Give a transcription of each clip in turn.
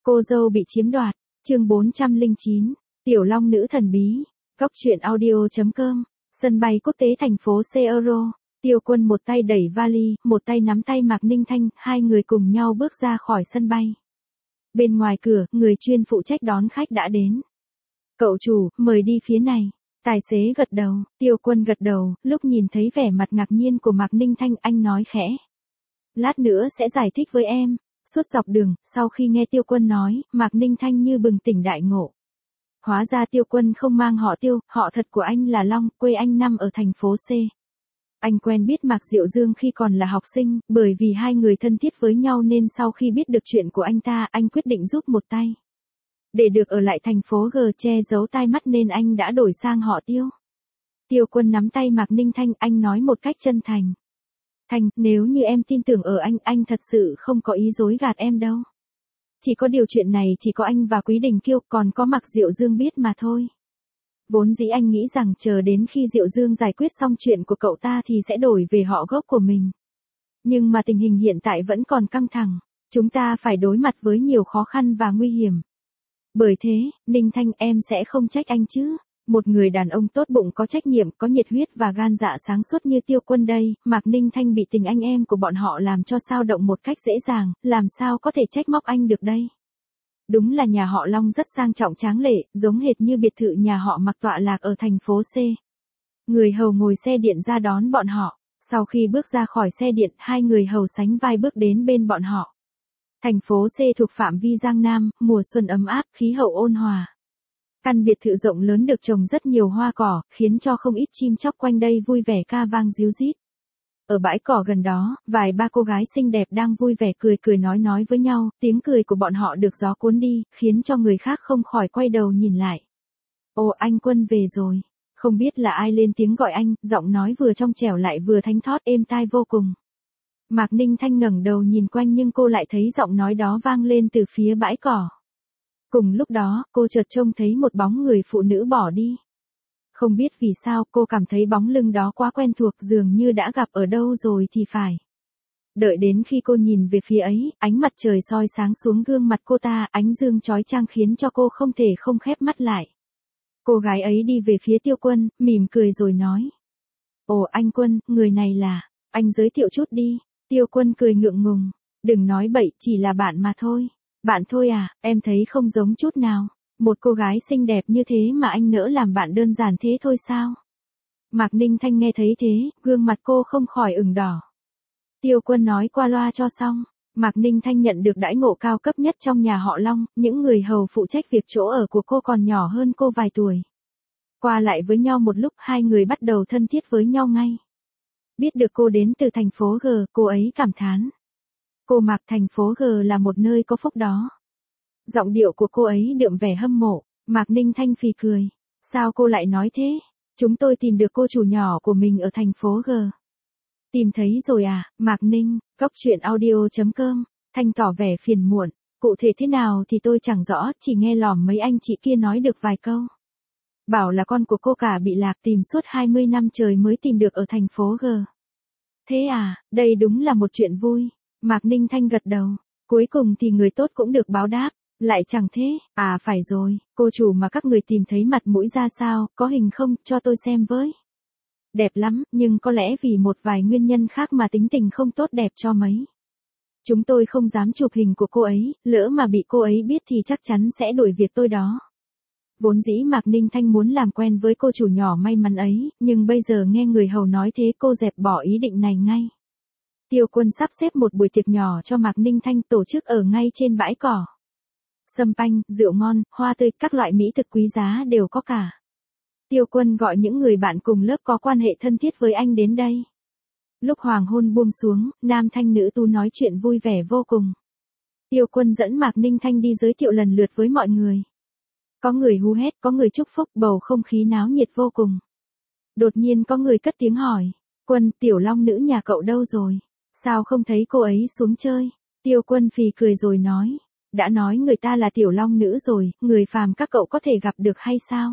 Cô dâu bị chiếm đoạt, chương 409, Tiểu Long nữ thần bí, Cóc truyện audio.com, sân bay quốc tế thành phố Seoul, Tiêu Quân một tay đẩy vali, một tay nắm tay Mạc Ninh Thanh, hai người cùng nhau bước ra khỏi sân bay. Bên ngoài cửa, người chuyên phụ trách đón khách đã đến. Cậu chủ, mời đi phía này. Tài xế gật đầu, Tiêu Quân gật đầu, lúc nhìn thấy vẻ mặt ngạc nhiên của Mạc Ninh Thanh anh nói khẽ. Lát nữa sẽ giải thích với em. Suốt dọc đường, sau khi nghe Tiêu Quân nói, Mạc Ninh Thanh như bừng tỉnh đại ngộ. Hóa ra Tiêu Quân không mang họ Tiêu, họ thật của anh là Long, quê anh nằm ở thành phố C. Anh quen biết Mạc Diệu Dương khi còn là học sinh, bởi vì hai người thân thiết với nhau nên sau khi biết được chuyện của anh ta, anh quyết định giúp một tay. Để được ở lại thành phố G che giấu tai mắt nên anh đã đổi sang họ Tiêu. Tiêu Quân nắm tay Mạc Ninh Thanh, anh nói một cách chân thành. Thanh, nếu như em tin tưởng ở anh thật sự không có ý dối gạt em đâu. Chỉ có điều chuyện này chỉ có anh và Quý Đình Kiêu, còn có Mạc Diệu Dương biết mà thôi. Vốn dĩ anh nghĩ rằng chờ đến khi Diệu Dương giải quyết xong chuyện của cậu ta thì sẽ đổi về họ gốc của mình. Nhưng mà tình hình hiện tại vẫn còn căng thẳng, chúng ta phải đối mặt với nhiều khó khăn và nguy hiểm. Bởi thế, Ninh Thanh em sẽ không trách anh chứ. Một người đàn ông tốt bụng có trách nhiệm, có nhiệt huyết và gan dạ sáng suốt như Tiêu Quân đây, Mạc Ninh Thanh bị tình anh em của bọn họ làm cho xao động một cách dễ dàng, làm sao có thể trách móc anh được đây. Đúng là nhà họ Long rất sang trọng tráng lệ, giống hệt như biệt thự nhà họ Mạc tọa lạc ở thành phố C. Người hầu ngồi xe điện ra đón bọn họ, sau khi bước ra khỏi xe điện, hai người hầu sánh vai bước đến bên bọn họ. Thành phố C thuộc phạm vi Giang Nam, mùa xuân ấm áp, khí hậu ôn hòa. Căn biệt thự rộng lớn được trồng rất nhiều hoa cỏ, khiến cho không ít chim chóc quanh đây vui vẻ ca vang ríu rít. Ở bãi cỏ gần đó, vài ba cô gái xinh đẹp đang vui vẻ cười cười nói với nhau, tiếng cười của bọn họ được gió cuốn đi, khiến cho người khác không khỏi quay đầu nhìn lại. Ồ, anh Quân về rồi. Không biết là ai lên tiếng gọi anh, giọng nói vừa trong trẻo lại vừa thánh thót êm tai vô cùng. Mạc Ninh Thanh ngẩng đầu nhìn quanh nhưng cô lại thấy giọng nói đó vang lên từ phía bãi cỏ. Cùng lúc đó, cô chợt trông thấy một bóng người phụ nữ bỏ đi. Không biết vì sao cô cảm thấy bóng lưng đó quá quen thuộc, dường như đã gặp ở đâu rồi thì phải. Đợi đến khi cô nhìn về phía ấy, ánh mặt trời soi sáng xuống gương mặt cô ta, ánh dương chói chang khiến cho cô không thể không khép mắt lại. Cô gái ấy đi về phía Tiêu Quân, mỉm cười rồi nói. Ồ anh Quân, người này là, anh giới thiệu chút đi. Tiêu Quân cười ngượng ngùng. Đừng nói bậy, chỉ là bạn mà thôi. Bạn thôi à, em thấy không giống chút nào. Một cô gái xinh đẹp như thế mà anh nỡ làm bạn đơn giản thế thôi sao? Mạc Ninh Thanh nghe thấy thế, gương mặt cô không khỏi ửng đỏ. Tiêu Quân nói qua loa cho xong. Mạc Ninh Thanh nhận được đãi ngộ cao cấp nhất trong nhà họ Long, những người hầu phụ trách việc chỗ ở của cô còn nhỏ hơn cô vài tuổi. Qua lại với nhau một lúc, hai người bắt đầu thân thiết với nhau ngay. Biết được cô đến từ thành phố G, cô ấy cảm thán. Cô Mạc, thành phố G là một nơi có phúc đó. Giọng điệu của cô ấy đượm vẻ hâm mộ. Mạc Ninh Thanh phì cười. Sao cô lại nói thế? Chúng tôi tìm được cô chủ nhỏ của mình ở thành phố G. Tìm thấy rồi à, Mạc Ninh, Cóc truyện audio.com. Thanh tỏ vẻ phiền muộn. Cụ thể thế nào thì tôi chẳng rõ, chỉ nghe lỏm mấy anh chị kia nói được vài câu. Bảo là con của cô cả bị lạc, tìm suốt 20 năm trời mới tìm được ở thành phố G. Thế à, đây đúng là một chuyện vui. Mạc Ninh Thanh gật đầu. Cuối cùng thì người tốt cũng được báo đáp. Lại chẳng thế, à phải rồi, cô chủ mà các người tìm thấy mặt mũi ra sao, có hình không, cho tôi xem với. Đẹp lắm, nhưng có lẽ vì một vài nguyên nhân khác mà tính tình không tốt đẹp cho mấy. Chúng tôi không dám chụp hình của cô ấy, lỡ mà bị cô ấy biết thì chắc chắn sẽ đuổi việc tôi đó. Vốn dĩ Mạc Ninh Thanh muốn làm quen với cô chủ nhỏ may mắn ấy, nhưng bây giờ nghe người hầu nói thế cô dẹp bỏ ý định này ngay. Tiêu Quân sắp xếp một buổi tiệc nhỏ cho Mạc Ninh Thanh tổ chức ở ngay trên bãi cỏ. Sâm panh, rượu ngon, hoa tươi, các loại mỹ thực quý giá đều có cả. Tiêu Quân gọi những người bạn cùng lớp có quan hệ thân thiết với anh đến đây. Lúc hoàng hôn buông xuống, nam thanh nữ tu nói chuyện vui vẻ vô cùng. Tiêu Quân dẫn Mạc Ninh Thanh đi giới thiệu lần lượt với mọi người. Có người hú hét, có người chúc phúc, bầu không khí náo nhiệt vô cùng. Đột nhiên có người cất tiếng hỏi. Quân, Tiểu Long nữ nhà cậu đâu rồi? Sao không thấy cô ấy xuống chơi? Tiêu Quân phì cười rồi nói. Đã nói người ta là Tiểu Long nữ rồi, người phàm các cậu có thể gặp được hay sao?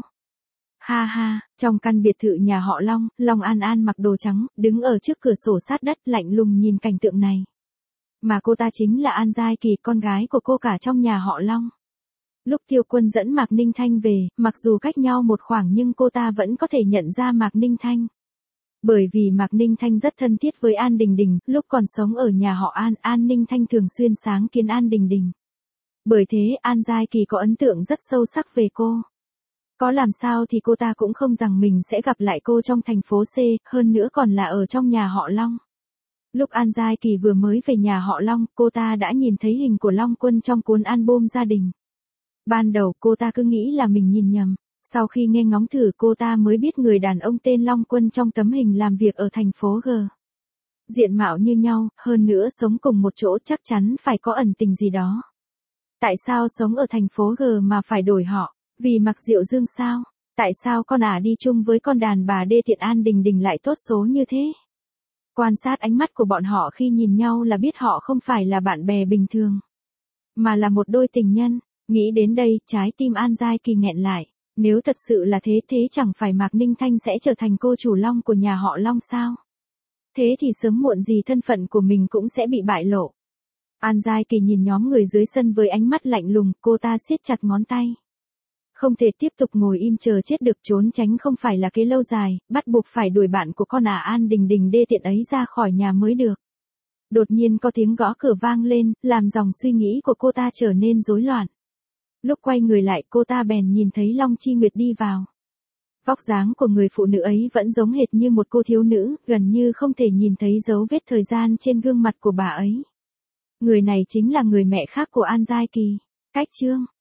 Ha ha, trong căn biệt thự nhà họ Long, Long An An mặc đồ trắng, đứng ở trước cửa sổ sát đất lạnh lùng nhìn cảnh tượng này. Mà cô ta chính là An Giai Kỳ, con gái của cô cả trong nhà họ Long. Lúc Tiêu Quân dẫn Mạc Ninh Thanh về, mặc dù cách nhau một khoảng nhưng cô ta vẫn có thể nhận ra Mạc Ninh Thanh. Bởi vì Mạc Ninh Thanh rất thân thiết với An Đình Đình, lúc còn sống ở nhà họ An, An Ninh Thanh thường xuyên sáng kiến An Đình Đình. Bởi thế An Giai Kỳ có ấn tượng rất sâu sắc về cô. Có làm sao thì cô ta cũng không rằng mình sẽ gặp lại cô trong thành phố C, hơn nữa còn là ở trong nhà họ Long. Lúc An Giai Kỳ vừa mới về nhà họ Long, cô ta đã nhìn thấy hình của Long Quân trong cuốn album gia đình. Ban đầu cô ta cứ nghĩ là mình nhìn nhầm, sau khi nghe ngóng thử cô ta mới biết người đàn ông tên Long Quân trong tấm hình làm việc ở thành phố G. Diện mạo như nhau, hơn nữa sống cùng một chỗ, chắc chắn phải có ẩn tình gì đó. Tại sao sống ở thành phố G mà phải đổi họ? Vì Mạc Diệu Dương sao? Tại sao con đi chung với con đàn bà đê tiện An Đình Đình lại tốt số như thế? Quan sát ánh mắt của bọn họ khi nhìn nhau là biết họ không phải là bạn bè bình thường, mà là một đôi tình nhân. Nghĩ đến đây, trái tim An Giai Kỳ nghẹn lại. Nếu thật sự là thế, thế chẳng phải Mạc Ninh Thanh sẽ trở thành cô chủ Long của nhà họ Long sao? Thế thì sớm muộn gì thân phận của mình cũng sẽ bị bại lộ. An Giai Kỳ nhìn nhóm người dưới sân với ánh mắt lạnh lùng, cô ta siết chặt ngón tay. Không thể tiếp tục ngồi im chờ chết được, trốn tránh không phải là kế lâu dài, bắt buộc phải đuổi bạn của con An Đình Đình đê tiện ấy ra khỏi nhà mới được. Đột nhiên có tiếng gõ cửa vang lên, làm dòng suy nghĩ của cô ta trở nên rối loạn. Lúc quay người lại, cô ta bèn nhìn thấy Long Chi Nguyệt đi vào. Vóc dáng của người phụ nữ ấy vẫn giống hệt như một cô thiếu nữ, gần như không thể nhìn thấy dấu vết thời gian trên gương mặt của bà ấy. Người này chính là người mẹ khác của An Giai Kỳ. Cách chương